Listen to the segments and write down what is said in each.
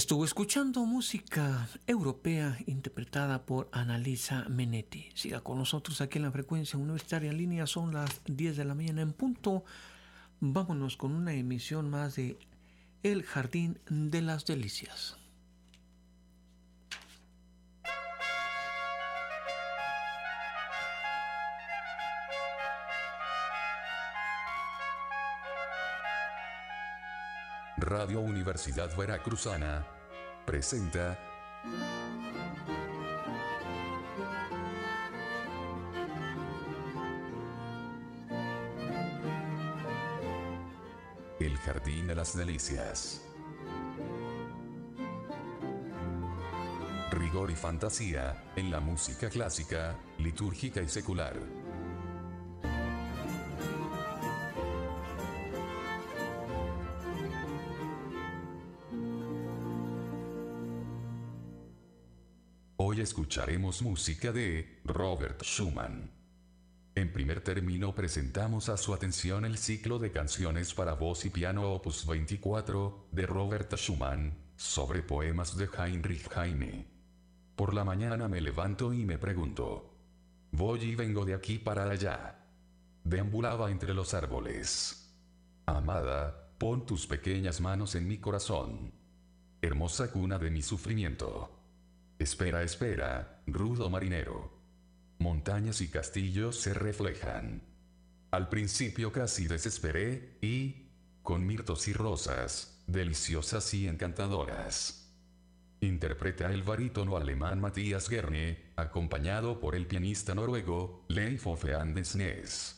Estuvo escuchando música europea interpretada por Annalisa Minetti. Siga con nosotros aquí en la frecuencia universitaria en línea. Son las 10 de la mañana en punto. Vámonos con una emisión más de El Jardín de las Delicias. Radio Universidad Veracruzana presenta El Jardín de las Delicias. Rigor y fantasía en la música clásica, litúrgica y secular. Hoy escucharemos música de Robert Schumann. En primer término presentamos a su atención el ciclo de canciones para voz y piano Opus 24, de Robert Schumann, sobre poemas de Heinrich Heine. Por la mañana me levanto y me pregunto. Voy y vengo de aquí para allá. Deambulaba entre los árboles. Amada, pon tus pequeñas manos en mi corazón. Hermosa cuna de mi sufrimiento. Espera, espera, rudo marinero. Montañas y castillos se reflejan. Al principio casi desesperé, y, con mirtos y rosas, deliciosas y encantadoras. Interpreta el barítono alemán Matthias Gerne, acompañado por el pianista noruego, Leif Ove Andsnes.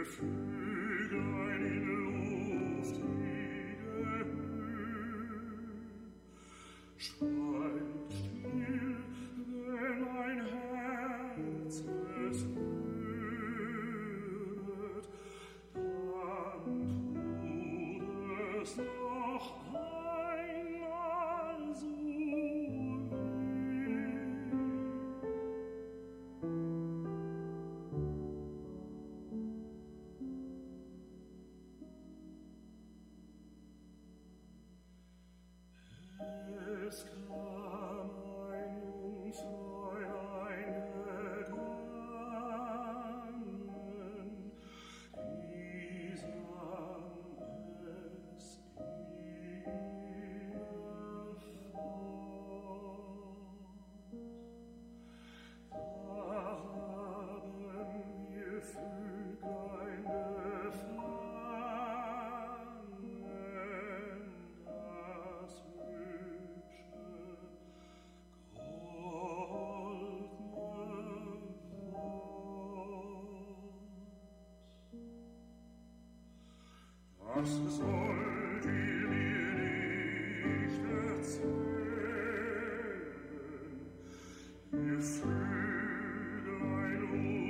Was sollt ihr mir nicht erzählen? Ihr Vöglein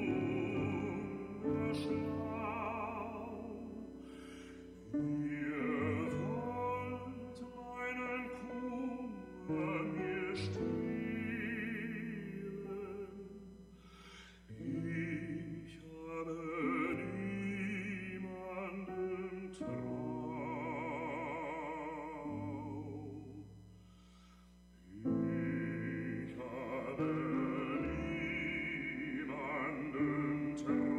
unschlau, ihr wollt meinen Kummer mir stehlen. Ich habe niemanden Ich habe niemanden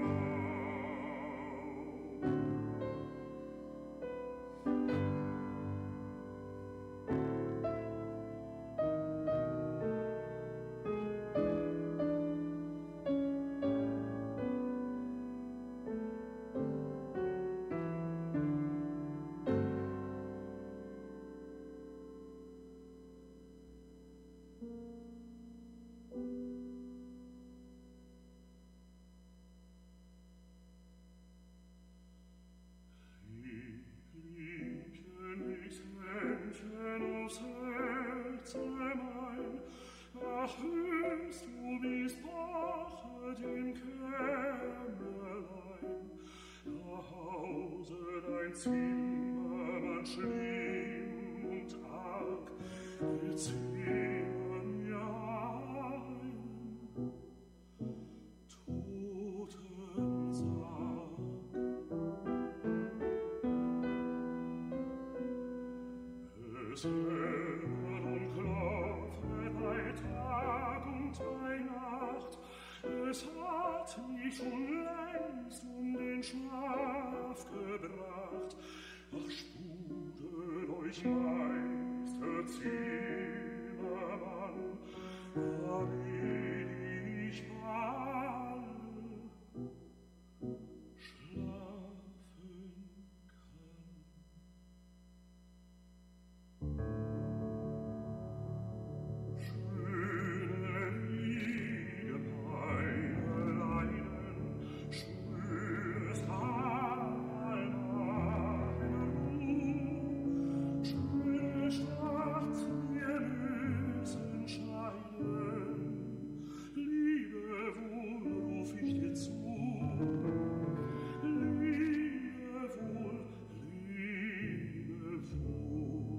Händchen aufs Herz mein, ach hörst du, wie's pachet im Kämmerlein, da hauset ein Zimmermann schlimm und arg, erzähle mir ein Totensarg. Es hämmert und klopfet bei Tag und bei Nacht, es hat mich schon längst den Schlaf gebracht. Ach, spudet euch, Meister Zimmermann, damit ich bald schlafen kann. Schöne Liebe, meine Leiden, schönes Tal meiner Ruhe, schöne Stadt, wir müssen scheiden. Liebe, wohl ruf ich dir zu. Liebe, wohl, Liebe, wohl.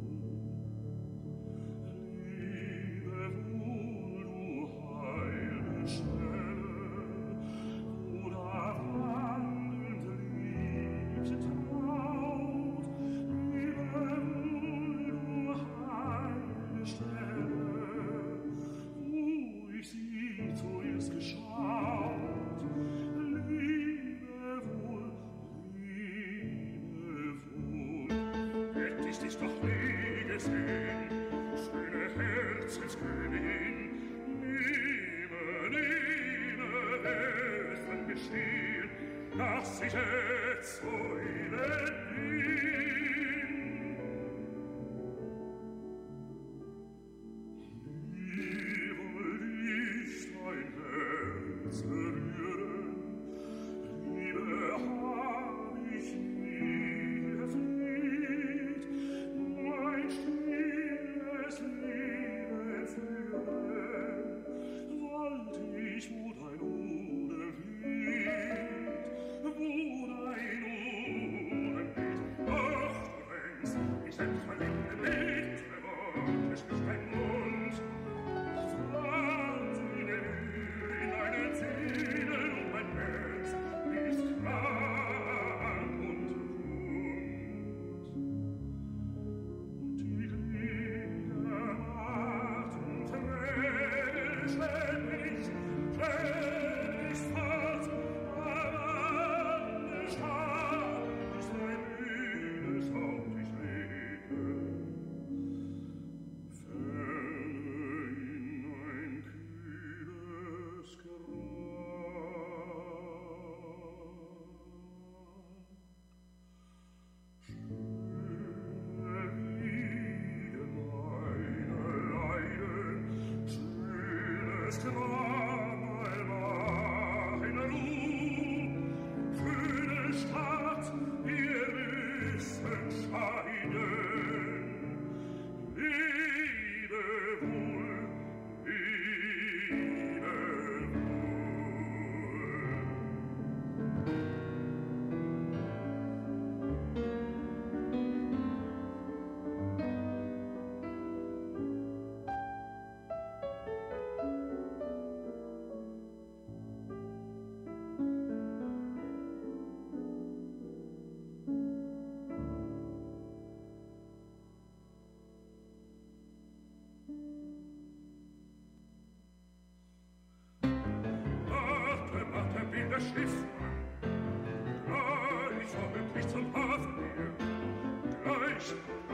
Liebe wohl, du heile Stelle, wo da wandelnd liebte Traut. Liebe wohl, du heile Stelle, wo ich sie zuerst geschaut. Liebe wohl, hätt ich dich doch nie gesehen, schöne Herzenskönigin, nehme Eltern gestehen, dass ich jetzt so elend bin. Wie wollt ich dein Herz berühren, liebe Schiff an. Gleich vorwärts zum Hafen her. Gleich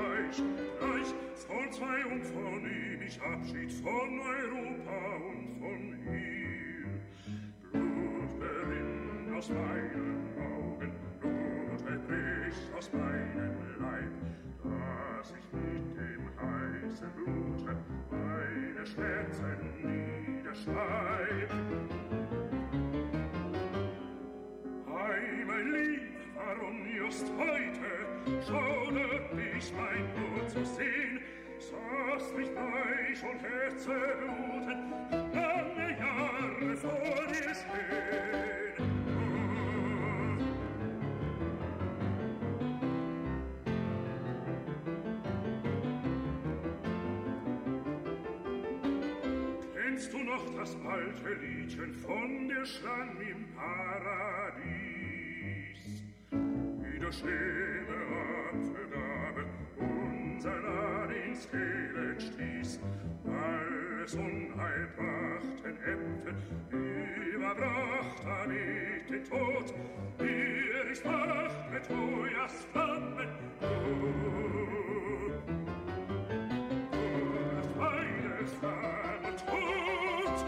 soll zwei und von ihm ich Abschied von Europa und von ihr. Blut gerinnt aus meinen Augen, Blut erbricht aus meinem Leib, dass ich mit dem heißen Blute meine Schmerzen niederschreib. Ei, mein Lieb, warum just heute schaudert mich mein Blut zu sehen, saß mich weich und Herzenbluten lange Jahre vor dir stehen. Kennst du noch das alte Liedchen von der Schlange im Paradies? Wie der schlimme Apfelgabe unser Lahn ins Elend stieß, alles Unheil brachten Äpfel, überbracht erlegt den Tod, hier ist Macht mit Trojas Flammen, das Feindes Flamme tot.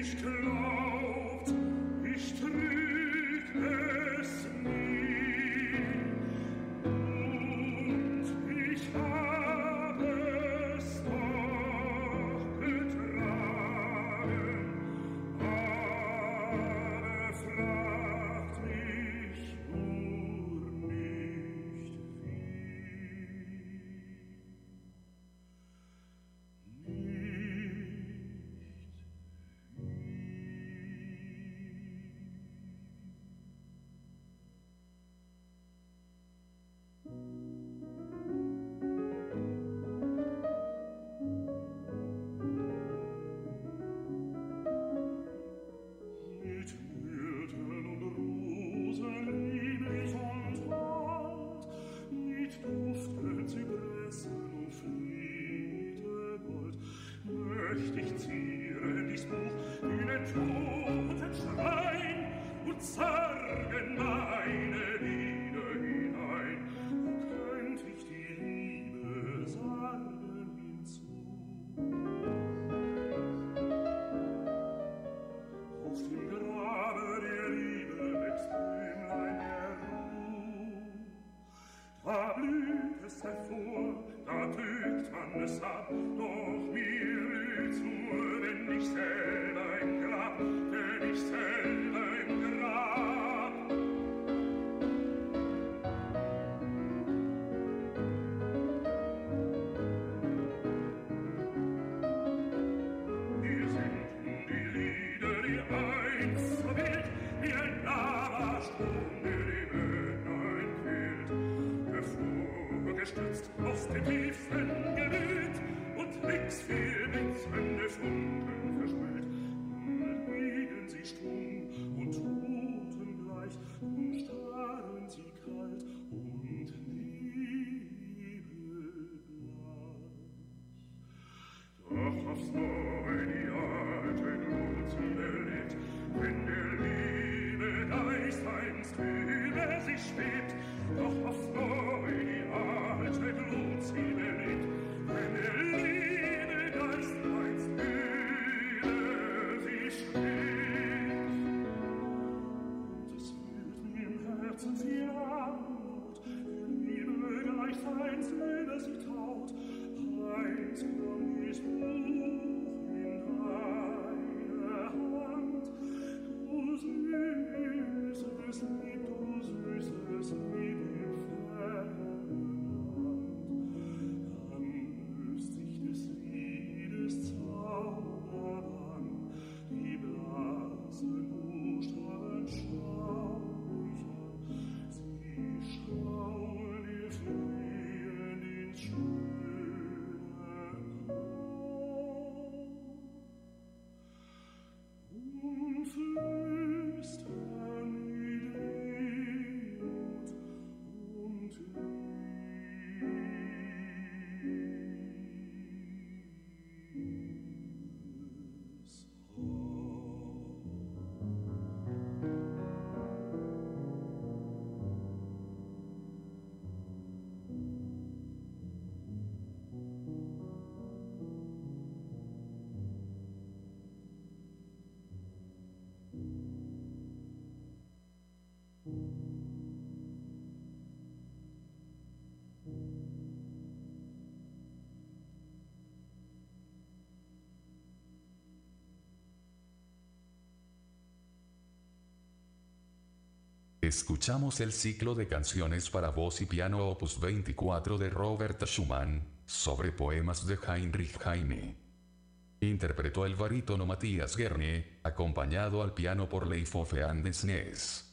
Escuchamos el ciclo de canciones para voz y piano opus 24 de Robert Schumann, sobre poemas de Heinrich Heine. Interpretó el barítono Matthias Gerne, acompañado al piano por Leif Ove Andsnes.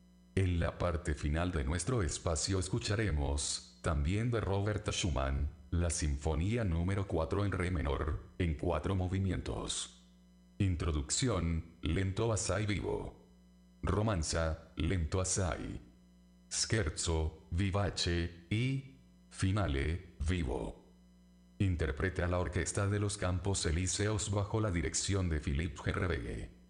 En la parte final de nuestro espacio escucharemos, también de Robert Schumann, la Sinfonía número 4 en re menor, en 4 movimientos. Introducción, lento assai vivo. Romanza, lento assai. Scherzo, vivace, y finale, vivo. Interpreta la Orquesta de los Campos Elíseos bajo la dirección de Philippe Gervais.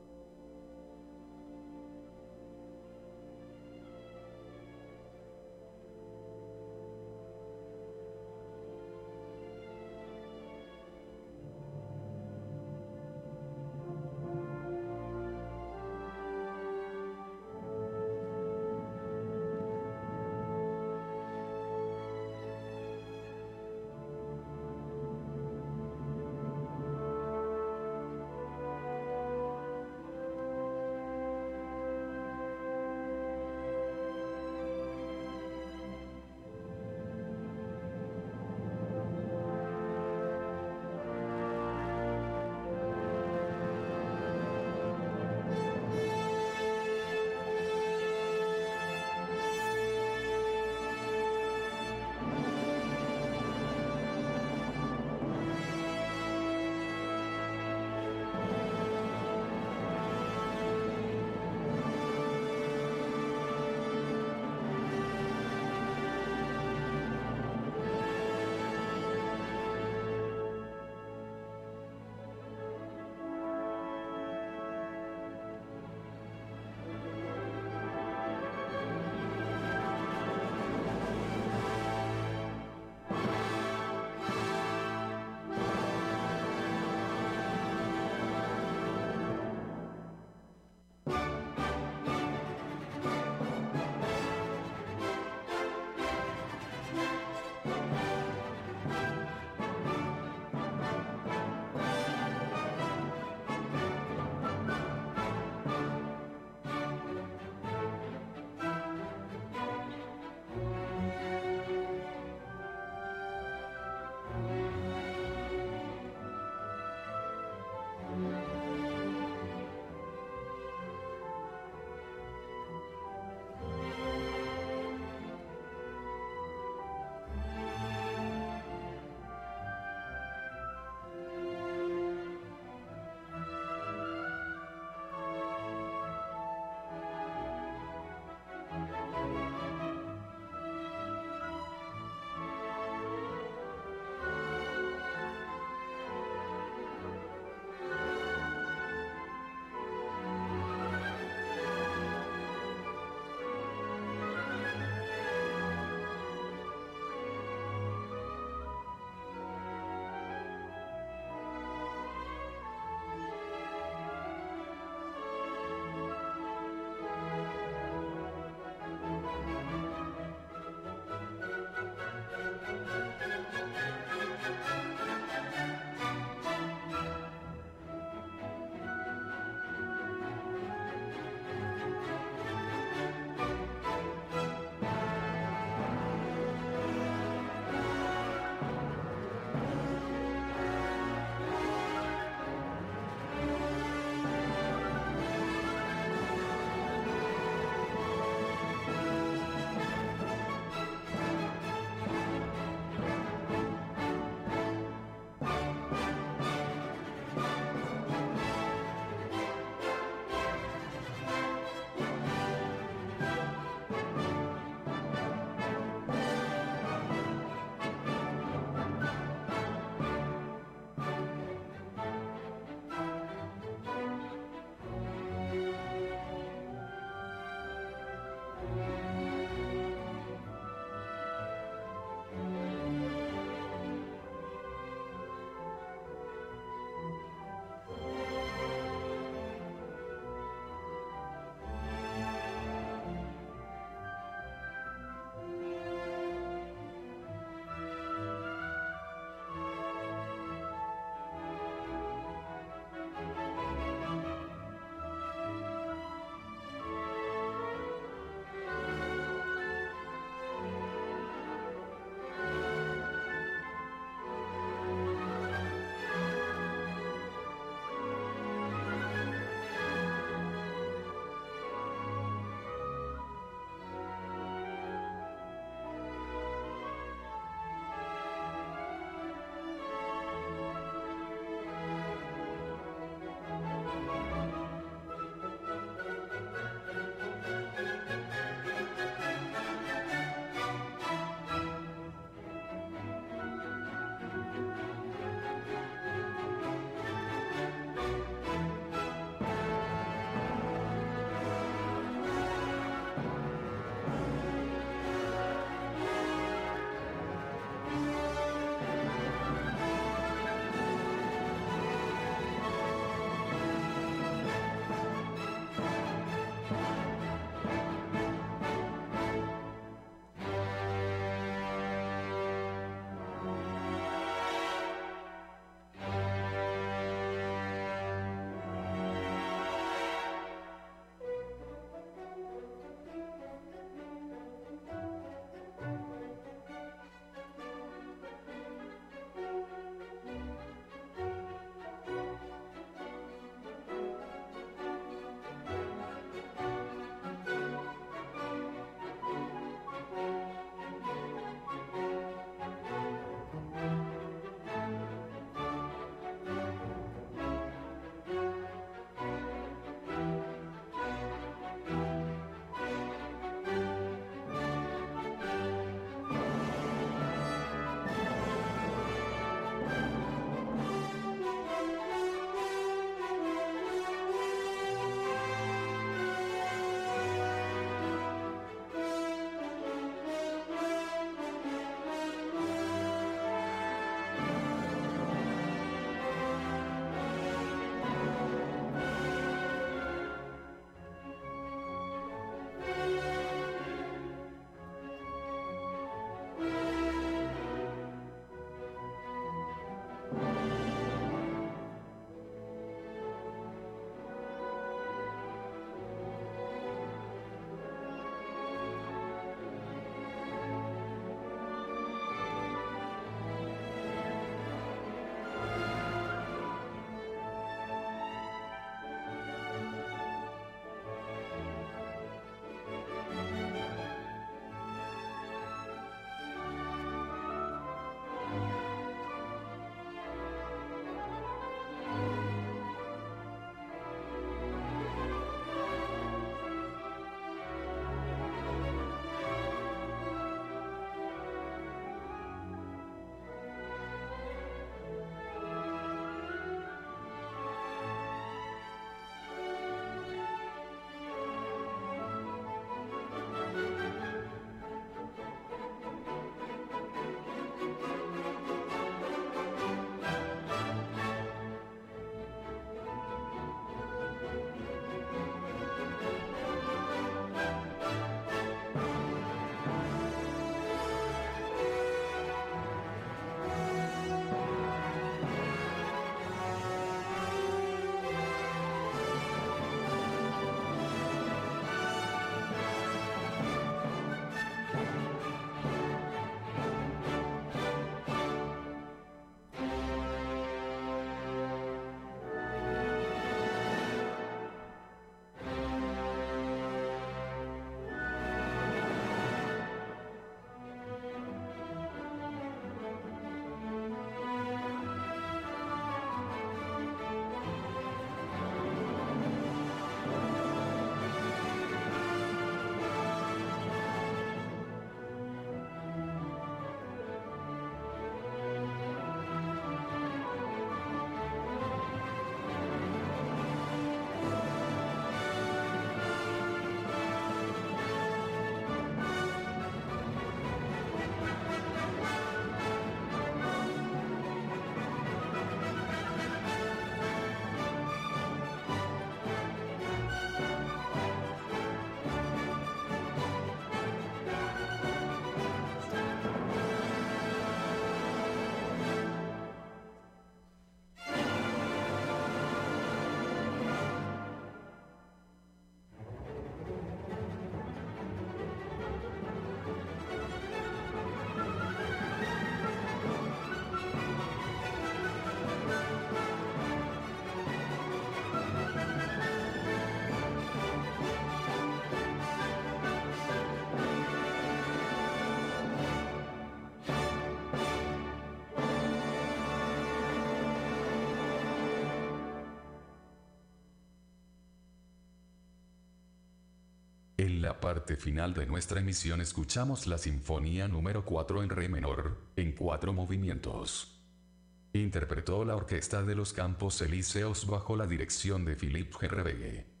la parte final de nuestra emisión escuchamos la Sinfonía número 4 en Re menor, en 4 movimientos. Interpretó la Orquesta de los Campos Elíseos bajo la dirección de Philippe Gerrebegue.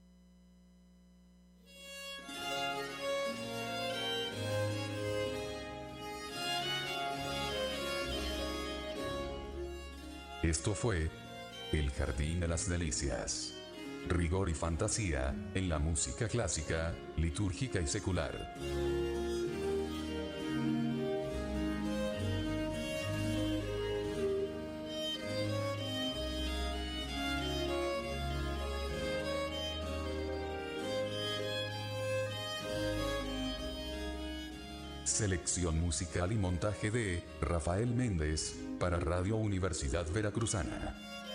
Esto fue El Jardín de las Delicias. Rigor y fantasía en la música clásica, litúrgica y secular. Selección musical y montaje de Rafael Méndez para Radio Universidad Veracruzana.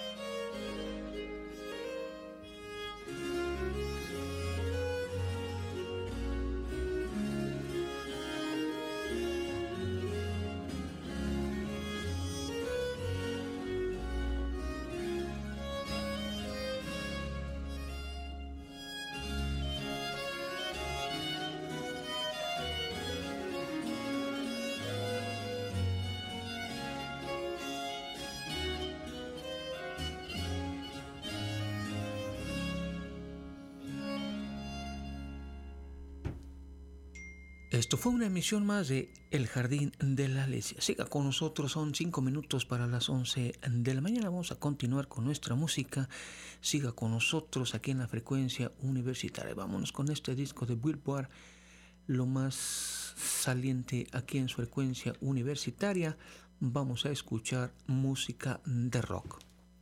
Esto fue una emisión más de El Jardín de la Alesia. Siga con nosotros, son 5 minutos para las 11 de la mañana. Vamos a continuar con nuestra música. Siga con nosotros aquí en la frecuencia universitaria. Vámonos con este disco de Billboard, lo más saliente aquí en su frecuencia universitaria. Vamos a escuchar música de rock.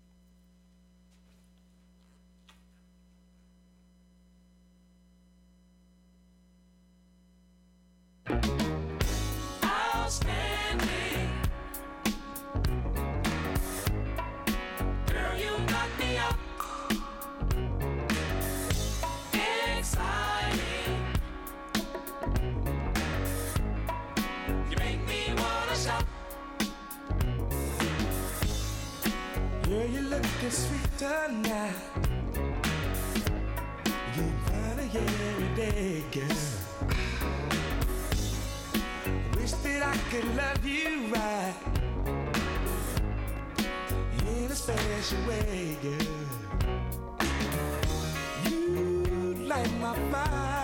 Sweet tonight, you find it every day, girl. Wish that I could love you right in a special way, girl. You light my fire.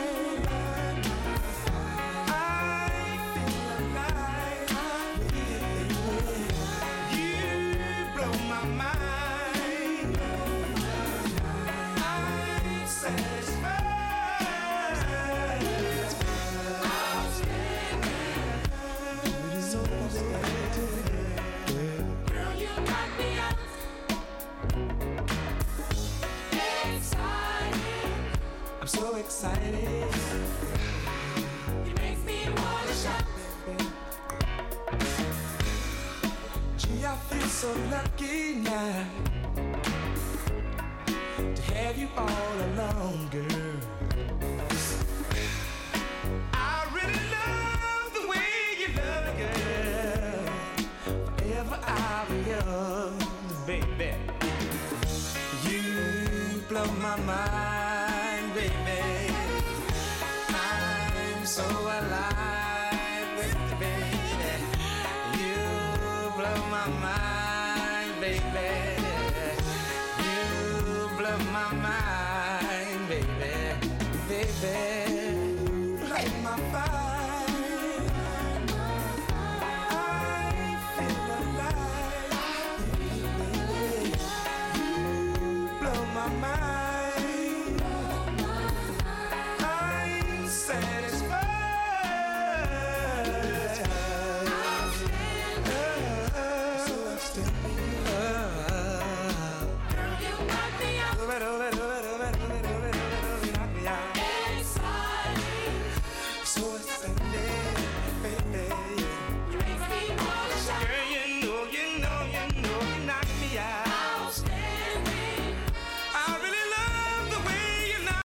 So excited, you make me wanna shout. Gee, I feel so lucky now to have you all along, girl. I really love the way you love me, girl. Forever I'll be yours, baby. You blow my mind, baby. I'm so alive with you, baby. You blow my mind, baby. You blow my mind.